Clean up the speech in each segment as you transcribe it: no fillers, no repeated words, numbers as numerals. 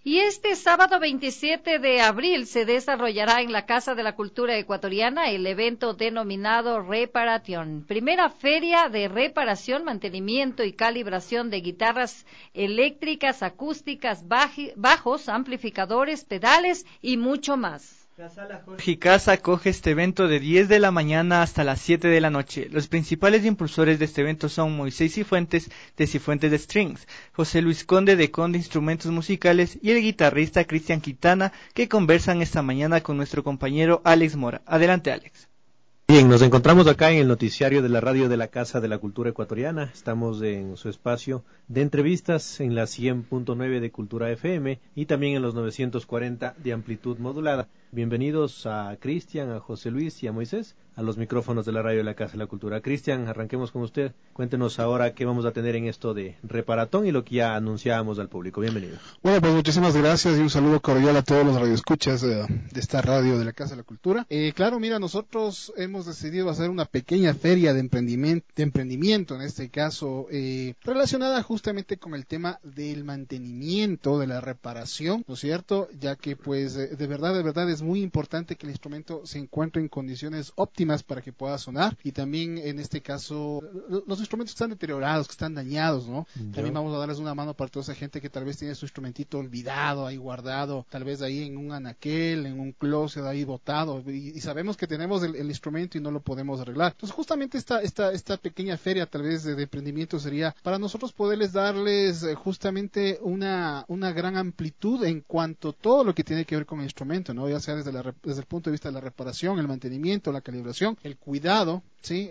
Y este sábado 27 de abril se desarrollará en la Casa de la Cultura Ecuatoriana el evento denominado Reparación, primera feria de reparación, mantenimiento y calibración de guitarras eléctricas, acústicas, bajos, amplificadores, pedales y mucho más. La sala Jorge Casa acoge este evento de 10 de la mañana hasta las 7 de la noche. Los principales impulsores de este evento son Moisés Cifuentes de Cifuentes de Strings, José Luis Conde de Conde Instrumentos Musicales y el guitarrista Cristian Quintana, que conversan esta mañana con nuestro compañero Alex Mora. Adelante, Alex. Bien, nos encontramos acá en el noticiario de la radio de la Casa de la Cultura Ecuatoriana. Estamos en su espacio de entrevistas en la 100.9 de Cultura FM y también en los 940 de amplitud modulada. Bienvenidos a Cristian, a José Luis y a Moisés, a los micrófonos de la radio de la Casa de la Cultura. Cristian, arranquemos con usted. Cuéntenos ahora qué vamos a tener en esto de Reparatón y lo que ya anunciábamos al público. Bienvenido. Bueno, pues muchísimas gracias y un saludo cordial a todos los radioescuchas de esta radio de la Casa de la Cultura. Claro, mira, nosotros hemos decidido hacer una pequeña feria de emprendimiento, en este caso, relacionada justamente con el tema del mantenimiento, de la reparación, ¿no es cierto? Ya que, pues, de verdad es muy importante que el instrumento se encuentre en condiciones óptimas para que pueda sonar, y también en este caso los instrumentos que están deteriorados, que están dañados, ¿no? También vamos a darles una mano para toda esa gente que tal vez tiene su instrumentito olvidado, ahí guardado, tal vez ahí en un anaquel, en un closet ahí botado, y sabemos que tenemos el instrumento y no lo podemos arreglar. Entonces justamente esta pequeña feria tal vez de emprendimiento sería para nosotros poderles darles justamente una gran amplitud en cuanto a todo lo que tiene que ver con el instrumento, ¿no? Ya sea desde el punto de vista de la reparación, el mantenimiento, la calibración, el cuidado, ¿sí?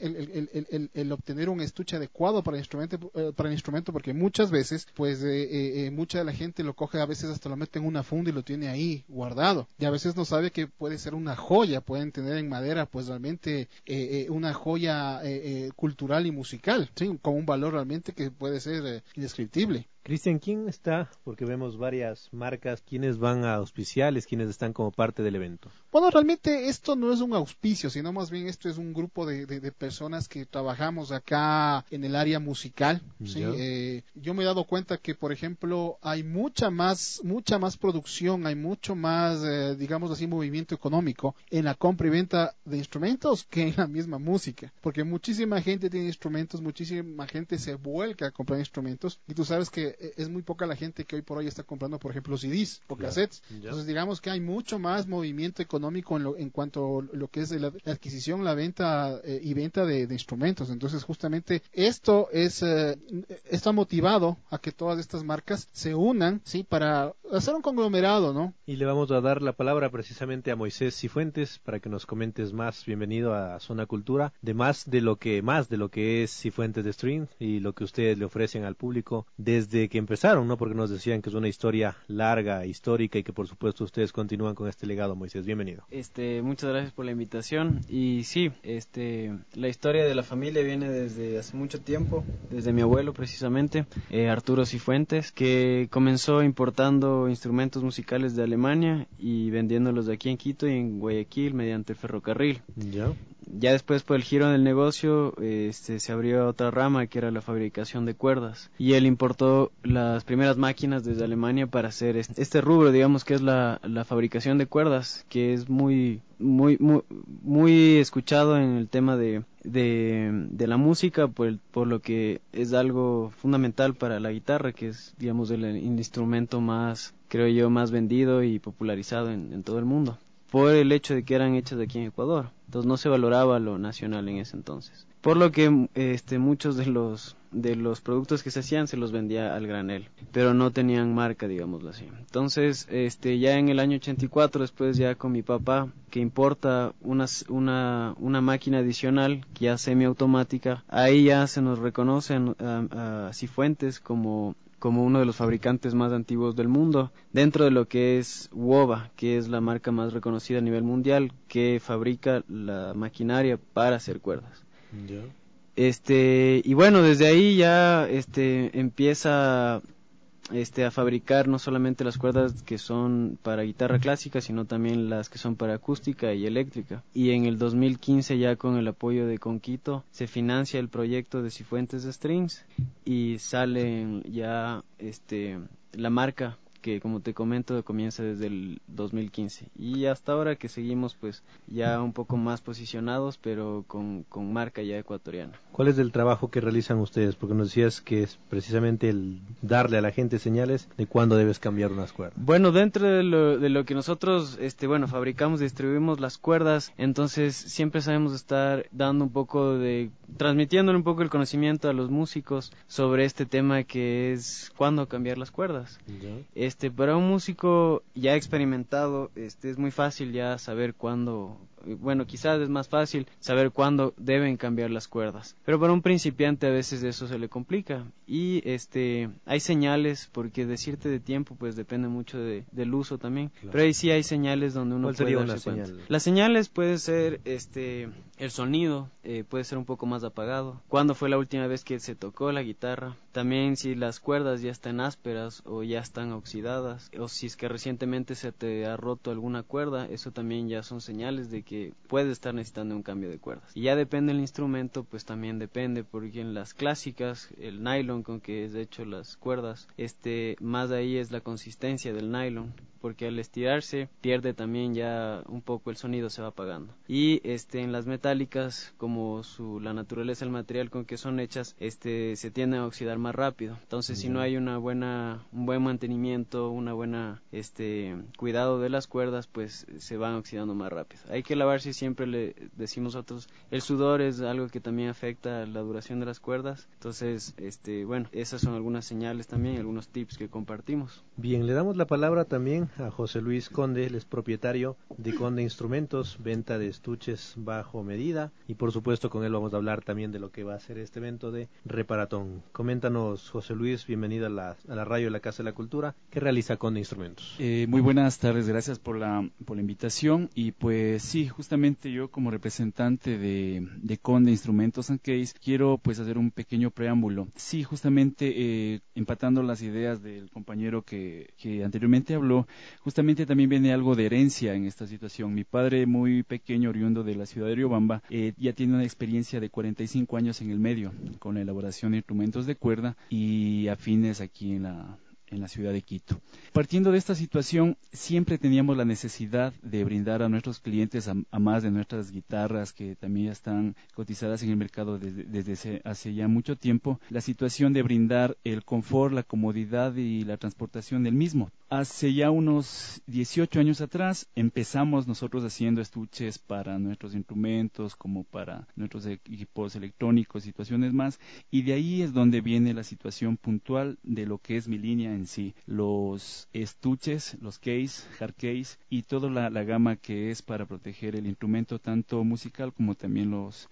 El obtener un estuche adecuado para el instrumento, porque muchas veces, pues, mucha de la gente lo coge, a veces hasta lo mete en una funda y lo tiene ahí guardado, y a veces no sabe que puede ser una joya, pueden tener en madera, pues, realmente una joya cultural y musical, ¿sí? Con un valor realmente que puede ser indescriptible. Cristian, ¿quién está? Porque vemos varias marcas, ¿quiénes van a auspiciales, quiénes están como parte del evento? Bueno, realmente esto no es un auspicio, sino más bien esto es un grupo de personas que trabajamos acá en el área musical, ¿sí? Yo me he dado cuenta que, por ejemplo, hay mucha más producción, hay mucho más, digamos así, movimiento económico en la compra y venta de instrumentos que en la misma música, porque muchísima gente tiene instrumentos, muchísima gente se vuelca a comprar instrumentos, y tú sabes que es muy poca la gente que hoy por hoy está comprando, por ejemplo, CDs o cassettes. Entonces, digamos que hay mucho más movimiento económico en cuanto a lo que es la adquisición, la venta y venta de instrumentos. Entonces, justamente esto está motivado a que todas estas marcas se unan, ¿sí? Para hacer un conglomerado, ¿no? Y le vamos a dar la palabra precisamente a Moisés Cifuentes para que nos comentes más. Bienvenido a Zona Cultura, más de lo que es Cifuentes de String y lo que ustedes le ofrecen al público desde que empezaron, ¿no? Porque nos decían que es una historia larga, histórica, y que por supuesto ustedes continúan con este legado. Moisés, bienvenido. Muchas gracias por la invitación. Y sí, la historia de la familia viene desde hace mucho tiempo, desde mi abuelo precisamente, Arturo Cifuentes, que comenzó importando instrumentos musicales de Alemania y vendiéndolos de aquí en Quito y en Guayaquil mediante el ferrocarril. Ya después, por el giro del negocio, se abrió otra rama que era la fabricación de cuerdas, y él importó las primeras máquinas desde Alemania para hacer este rubro, digamos, que es la fabricación de cuerdas, que es muy escuchado en el tema de la música, por lo que es algo fundamental para la guitarra, que es, digamos, el instrumento más, creo yo, más vendido y popularizado en todo el mundo, por el hecho de que eran hechas aquí en Ecuador. Entonces no se valoraba lo nacional en ese entonces, por lo que muchos de los productos que se hacían se los vendía al granel, pero no tenían marca, digámoslo así. Entonces, ya en el año 84, después ya con mi papá, que importa una máquina adicional, que ya semiautomática, ahí ya se nos reconoce a Cifuentes como uno de los fabricantes más antiguos del mundo, dentro de lo que es WOBA, que es la marca más reconocida a nivel mundial, que fabrica la maquinaria para hacer cuerdas. Y bueno, desde ahí ya empieza a fabricar no solamente las cuerdas que son para guitarra clásica, sino también las que son para acústica y eléctrica. Y en el 2015, ya con el apoyo de Conquito, se financia el proyecto de Cifuentes de Strings y sale ya la marca que como te comento comienza desde el 2015 y hasta ahora que seguimos pues ya un poco más posicionados pero con marca ya ecuatoriana. ¿Cuál es el trabajo que realizan ustedes? Porque nos decías que es precisamente el darle a la gente señales de cuándo debes cambiar unas cuerdas. Bueno, dentro de lo que nosotros fabricamos, distribuimos las cuerdas, entonces siempre sabemos estar dando un poco transmitiéndole un poco el conocimiento a los músicos sobre este tema que es cuándo cambiar las cuerdas. ¿Ya? Para un músico ya experimentado, es muy fácil ya saber cuándo, bueno, quizás es más fácil saber cuándo deben cambiar las cuerdas, pero para un principiante a veces eso se le complica y hay señales, porque decirte de tiempo pues depende mucho del uso también, claro. Pero ahí sí hay señales donde uno puede darse cuenta. Señal? Las señales puede ser el sonido, puede ser un poco más apagado, cuándo fue la última vez que se tocó la guitarra, también si las cuerdas ya están ásperas o ya están oxidadas, o si es que recientemente se te ha roto alguna cuerda, eso también ya son señales de que puedes estar necesitando un cambio de cuerdas. Y ya depende del instrumento, pues también depende, porque en las clásicas, el nylon con que es hecho las cuerdas, más de ahí es la consistencia del nylon, porque al estirarse pierde también ya un poco el sonido, se va apagando. Y en las metálicas, como la naturaleza del material con que son hechas, se tienden a oxidar más rápido. Entonces, si no hay un buen mantenimiento, una buena cuidado de las cuerdas, pues se van oxidando más rápido. Hay que lavarse, siempre le decimos nosotros, el sudor es algo que también afecta la duración de las cuerdas. Entonces, esas son algunas señales también, algunos tips que compartimos. Bien, le damos la palabra también a José Luis Conde, él es propietario de Conde Instrumentos, venta de estuches bajo medida, y por supuesto con él vamos a hablar también de lo que va a ser este evento de Reparatón. Coméntanos, José Luis, bienvenido a la radio de la Casa de la Cultura. ¿Qué realiza Conde Instrumentos? Muy buenas tardes, gracias por la invitación, y pues sí, justamente yo como representante de Conde Instrumentos and Case quiero pues hacer un pequeño preámbulo. Sí, justamente empatando las ideas del compañero que anteriormente habló, justamente también viene algo de herencia en esta situación. Mi padre, muy pequeño, oriundo de la ciudad de Riobamba, ya tiene una experiencia de 45 años en el medio, con la elaboración de instrumentos de cuerda y afines aquí en la ciudad de Quito. Partiendo de esta situación, siempre teníamos la necesidad de brindar a nuestros clientes, a más de nuestras guitarras que también ya están cotizadas en el mercado desde hace ya mucho tiempo, la situación de brindar el confort, la comodidad y la transportación del mismo. Hace ya unos 18 años atrás empezamos nosotros haciendo estuches para nuestros instrumentos, como para nuestros equipos electrónicos, situaciones más, y de ahí es donde viene la situación puntual de lo que es mi línea en sí, los estuches, los case, hard case y toda la gama que es para proteger el instrumento tanto musical como también los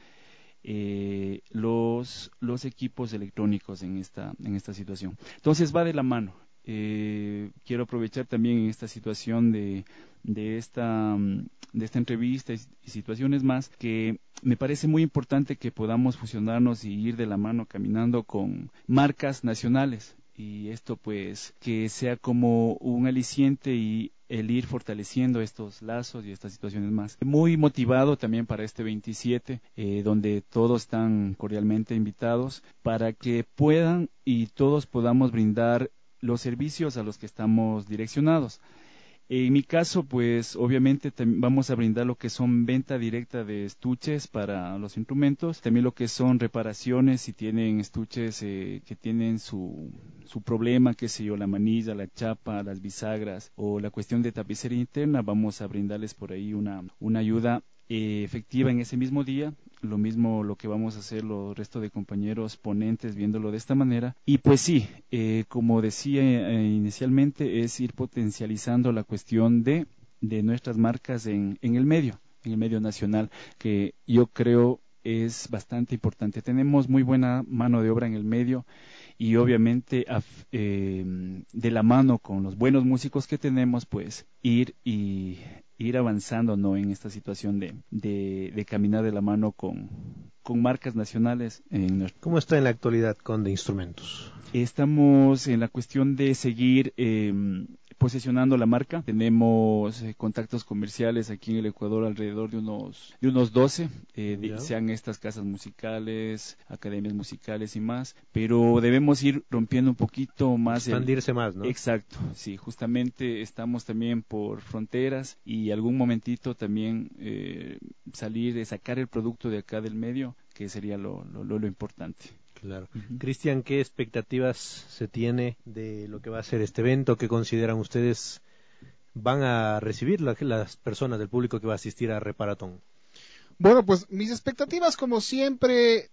equipos electrónicos en esta situación. Entonces va de la mano. Quiero aprovechar también en esta situación de esta entrevista y situaciones más, que me parece muy importante que podamos fusionarnos y ir de la mano caminando con marcas nacionales, y esto pues que sea como un aliciente y el ir fortaleciendo estos lazos y estas situaciones más. Muy motivado también para este 27, donde todos están cordialmente invitados para que puedan y todos podamos brindar los servicios a los que estamos direccionados. En mi caso, pues obviamente vamos a brindar lo que son venta directa de estuches para los instrumentos, también lo que son reparaciones si tienen estuches que tienen su problema, qué sé yo, la manilla, la chapa, las bisagras o la cuestión de tapicería interna, vamos a brindarles por ahí una ayuda efectiva en ese mismo día. Lo mismo lo que vamos a hacer los restos de compañeros ponentes viéndolo de esta manera. Y pues sí, como decía inicialmente, es ir potencializando la cuestión de nuestras marcas en el medio nacional, que yo creo es bastante importante. Tenemos muy buena mano de obra en el medio y obviamente de la mano con los buenos músicos que tenemos, pues ir avanzando, ¿no?, en esta situación de caminar de la mano con marcas nacionales. ¿Cómo está en la actualidad Conde Instrumentos? Estamos en la cuestión de seguir posicionando la marca. Tenemos contactos comerciales aquí en el Ecuador alrededor de unos 12, sean estas casas musicales, academias musicales y más, pero debemos ir rompiendo un poquito más. Expandirse más, ¿no? Exacto, sí, justamente estamos también por fronteras y algún momentito también sacar el producto de acá del medio, que sería lo importante. Claro. Cristian, ¿qué expectativas se tiene de lo que va a ser este evento? ¿Qué consideran ustedes van a recibir las personas del público que va a asistir a Reparatón? Bueno, pues mis expectativas, como siempre,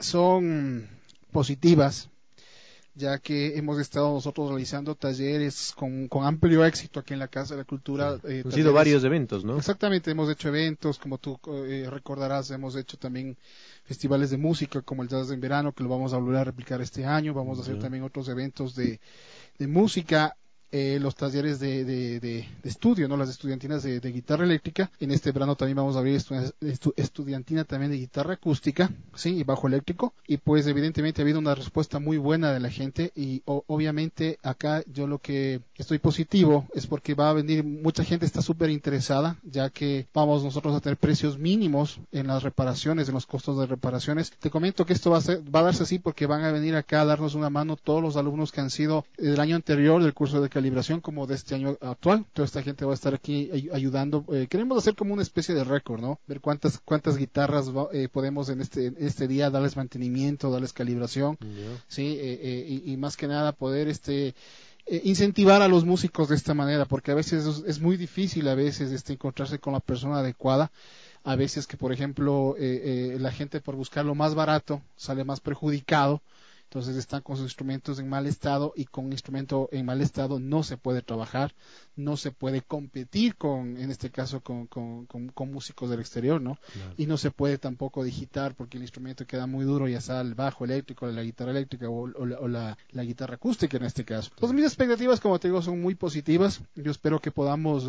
son positivas, ya que hemos estado nosotros realizando talleres con amplio éxito aquí en la Casa de la Cultura. Han sido varios eventos, ¿no? Exactamente, hemos hecho eventos, como tú recordarás, hemos hecho también festivales de música como el Jazz en Verano, que lo vamos a volver a replicar este año. Vamos a hacer también otros eventos de música. Los talleres de estudio, ¿no? Las estudiantinas de guitarra eléctrica. En este verano también vamos a abrir estudiantina también de guitarra acústica, sí, y bajo eléctrico. Y pues evidentemente ha habido una respuesta muy buena de la gente y obviamente acá yo lo que estoy positivo es porque va a venir, mucha gente está súper interesada, ya que vamos nosotros a tener precios mínimos en las reparaciones, en los costos de reparaciones. Te comento que esto va a darse así porque van a venir acá a darnos una mano todos los alumnos que han sido del año anterior del curso de calibración como de este año actual. Toda esta gente va a estar aquí ayudando. Queremos hacer como una especie de récord, ¿no? Ver cuántas guitarras podemos en este día darles mantenimiento, darles calibración, sí, y más que nada poder incentivar a los músicos de esta manera, porque a veces es muy difícil a veces encontrarse con la persona adecuada. A veces que, por ejemplo, la gente por buscar lo más barato sale más perjudicado. Entonces están con sus instrumentos en mal estado y con un instrumento en mal estado no se puede trabajar, no se puede competir en este caso, con músicos del exterior, ¿no? Claro. Y no se puede tampoco digitar porque el instrumento queda muy duro, ya sea el bajo eléctrico, la guitarra eléctrica o la guitarra acústica en este caso. Entonces mis expectativas, como te digo, son muy positivas. Yo espero que podamos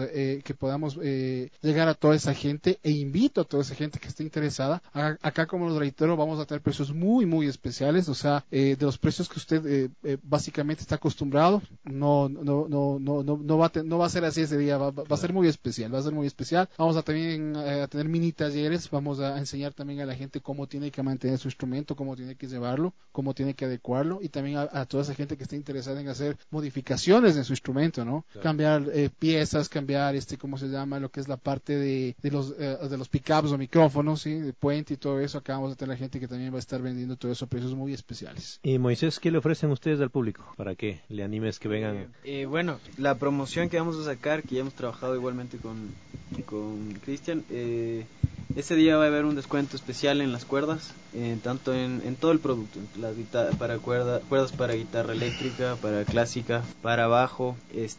llegar a toda esa gente e invito a toda esa gente que esté interesada. Acá, como lo reitero, vamos a tener precios muy, muy especiales, o sea, de los precios que usted básicamente está acostumbrado, no va a ser así ese día, va a ser muy especial, Vamos a también a tener mini talleres, vamos a enseñar también a la gente cómo tiene que mantener su instrumento, cómo tiene que llevarlo, cómo tiene que adecuarlo, y también a toda esa gente que esté interesada en hacer modificaciones en su instrumento, ¿no? Claro. Cambiar piezas, cambiar ¿cómo se llama? Lo que es la parte de los pickups o micrófonos, ¿sí? De puente y todo eso. Acá vamos a tener gente que también va a estar vendiendo todo eso a precios muy especiales. Y Moisés, ¿qué le ofrecen ustedes al público para que le animes que vengan? Bueno, la promoción que vamos a sacar, que ya hemos trabajado igualmente con Cristian, ese día va a haber un descuento especial en las cuerdas, tanto en todo el producto, para cuerdas para guitarra eléctrica, para clásica, para bajo.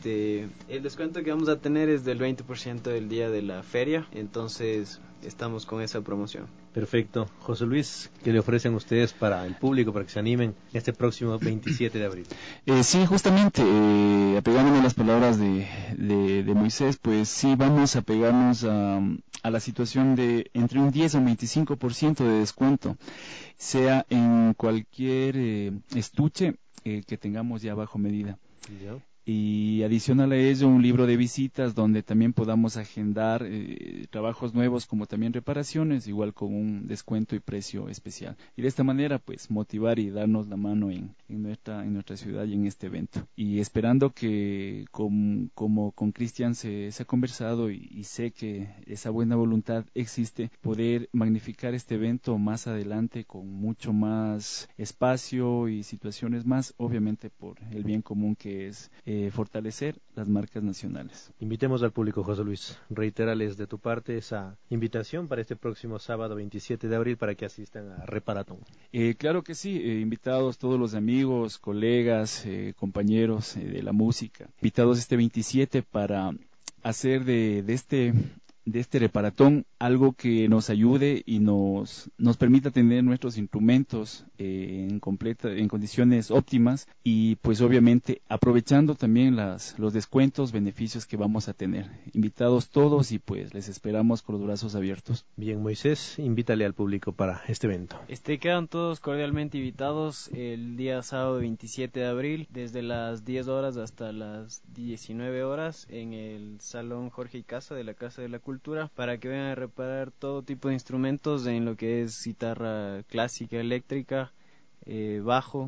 El descuento que vamos a tener es del 20% del día de la feria, entonces estamos con esa promoción. Perfecto. José Luis, ¿qué le ofrecen ustedes para el público, para que se animen este próximo 27 de abril? Sí, justamente, apegándome a las palabras de Moisés, pues sí, vamos a pegarnos a la situación de entre un 10 o un 25% de descuento, sea en cualquier estuche que tengamos ya bajo medida. ¿Ya? Y adicional a ello, un libro de visitas donde también podamos agendar trabajos nuevos como también reparaciones, igual con un descuento y precio especial. Y de esta manera, pues, motivar y darnos la mano en nuestra ciudad y en este evento. Y esperando que, como con Cristian se ha conversado y sé que esa buena voluntad existe, poder magnificar este evento más adelante con mucho más espacio y situaciones más, obviamente por el bien común que es fortalecer las marcas nacionales. Invitemos al público, José Luis, reiterales de tu parte esa invitación para este próximo sábado 27 de abril para que asistan a Reparatón. Claro que sí, invitados todos los amigos, colegas, compañeros de la música, invitados este 27 para hacer de este este reparatón algo que nos ayude y nos permita tener nuestros instrumentos en condiciones óptimas, y pues obviamente aprovechando también los descuentos, beneficios que vamos a tener. Invitados todos, y pues les esperamos con los brazos abiertos. Bien, Moisés, invítale al público para este evento. Quedan todos cordialmente invitados el día sábado 27 de abril, desde las 10 horas hasta las 19 horas, en el Salón Jorge y Casa de la Casa de la Cultura, para que vengan a reparar todo tipo de instrumentos en lo que es guitarra clásica, eléctrica, bajo,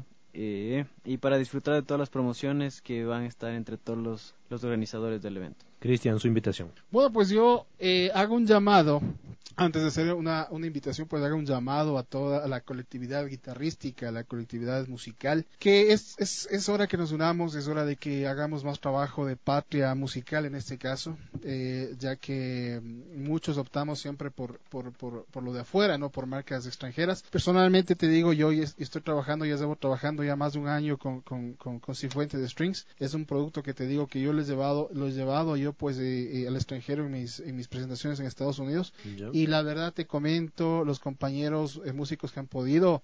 y para disfrutar de todas las promociones que van a estar entre todos los organizadores del evento. Cristian, su invitación. Bueno, pues yo hago un llamado, antes de hacer una invitación, pues hago un llamado a toda la colectividad guitarrística, a la colectividad musical, que es hora que nos unamos, es hora de que hagamos más trabajo de patria musical en este caso, ya que muchos optamos siempre por lo de afuera, no por marcas extranjeras. Personalmente te digo, yo estoy trabajando, ya llevo trabajando ya más de un año con Cifuentes de Strings. Es un producto que te digo que yo lo he llevado yo pues al extranjero en mis presentaciones en Estados Unidos. Y la verdad te comento, los compañeros músicos que han podido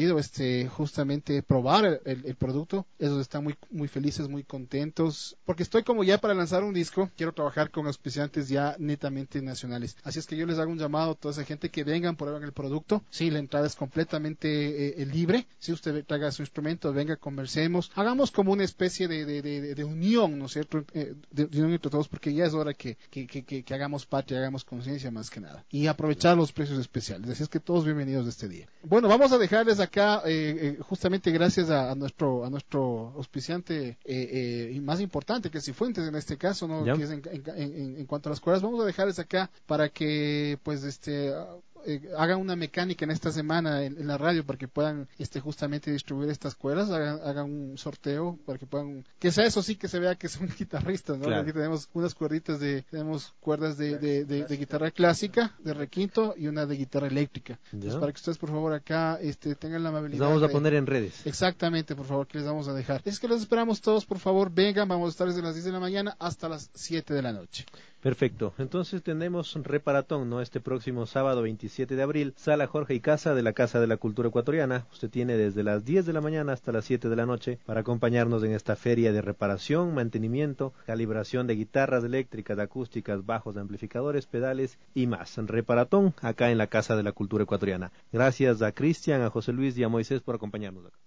justamente probar el producto, esos están muy muy felices, muy contentos, porque estoy como ya para lanzar un disco, quiero trabajar con auspiciantes ya netamente nacionales. Así es que yo les hago un llamado a toda esa gente que vengan, prueben el producto. Sí, la entrada es completamente libre. Si usted traiga su instrumento, venga, conversemos, hagamos como una especie de unión, ¿no es cierto? De unión entre todos, porque ya es hora que hagamos patria, hagamos conciencia más que nada, y aprovechar los precios especiales. Así es que todos bienvenidos de este día. Bueno, vamos a dejarles acá, justamente gracias a nuestro auspiciante más importante, que es Cifuentes en este caso, ¿no? Que es en cuanto a las cuerdas, vamos a dejarles acá para que pues hagan una mecánica en esta semana en la radio para que puedan justamente distribuir estas cuerdas, hagan un sorteo para que puedan, que sea eso sí, que se vea que son guitarristas, ¿no? Claro. Aquí tenemos unas cuerditas tenemos cuerdas de guitarra clásica, de requinto, y una de guitarra eléctrica. Entonces, para que ustedes por favor acá tengan la amabilidad. Les vamos a poner en redes. Exactamente, por favor, que les vamos a dejar. Es que los esperamos todos, por favor, vengan, vamos a estar desde las 10 de la mañana hasta las 7 de la noche. Perfecto, entonces tenemos un reparatón, ¿no? Este próximo sábado 27 de abril, Sala Jorge y Casa de la Casa de la Cultura Ecuatoriana. Usted tiene desde las 10 de la mañana hasta las 7 de la noche para acompañarnos en esta feria de reparación, mantenimiento, calibración de guitarras eléctricas, acústicas, bajos, amplificadores, pedales y más. Reparatón acá en la Casa de la Cultura Ecuatoriana. Gracias a Cristian, a José Luis y a Moisés por acompañarnos acá.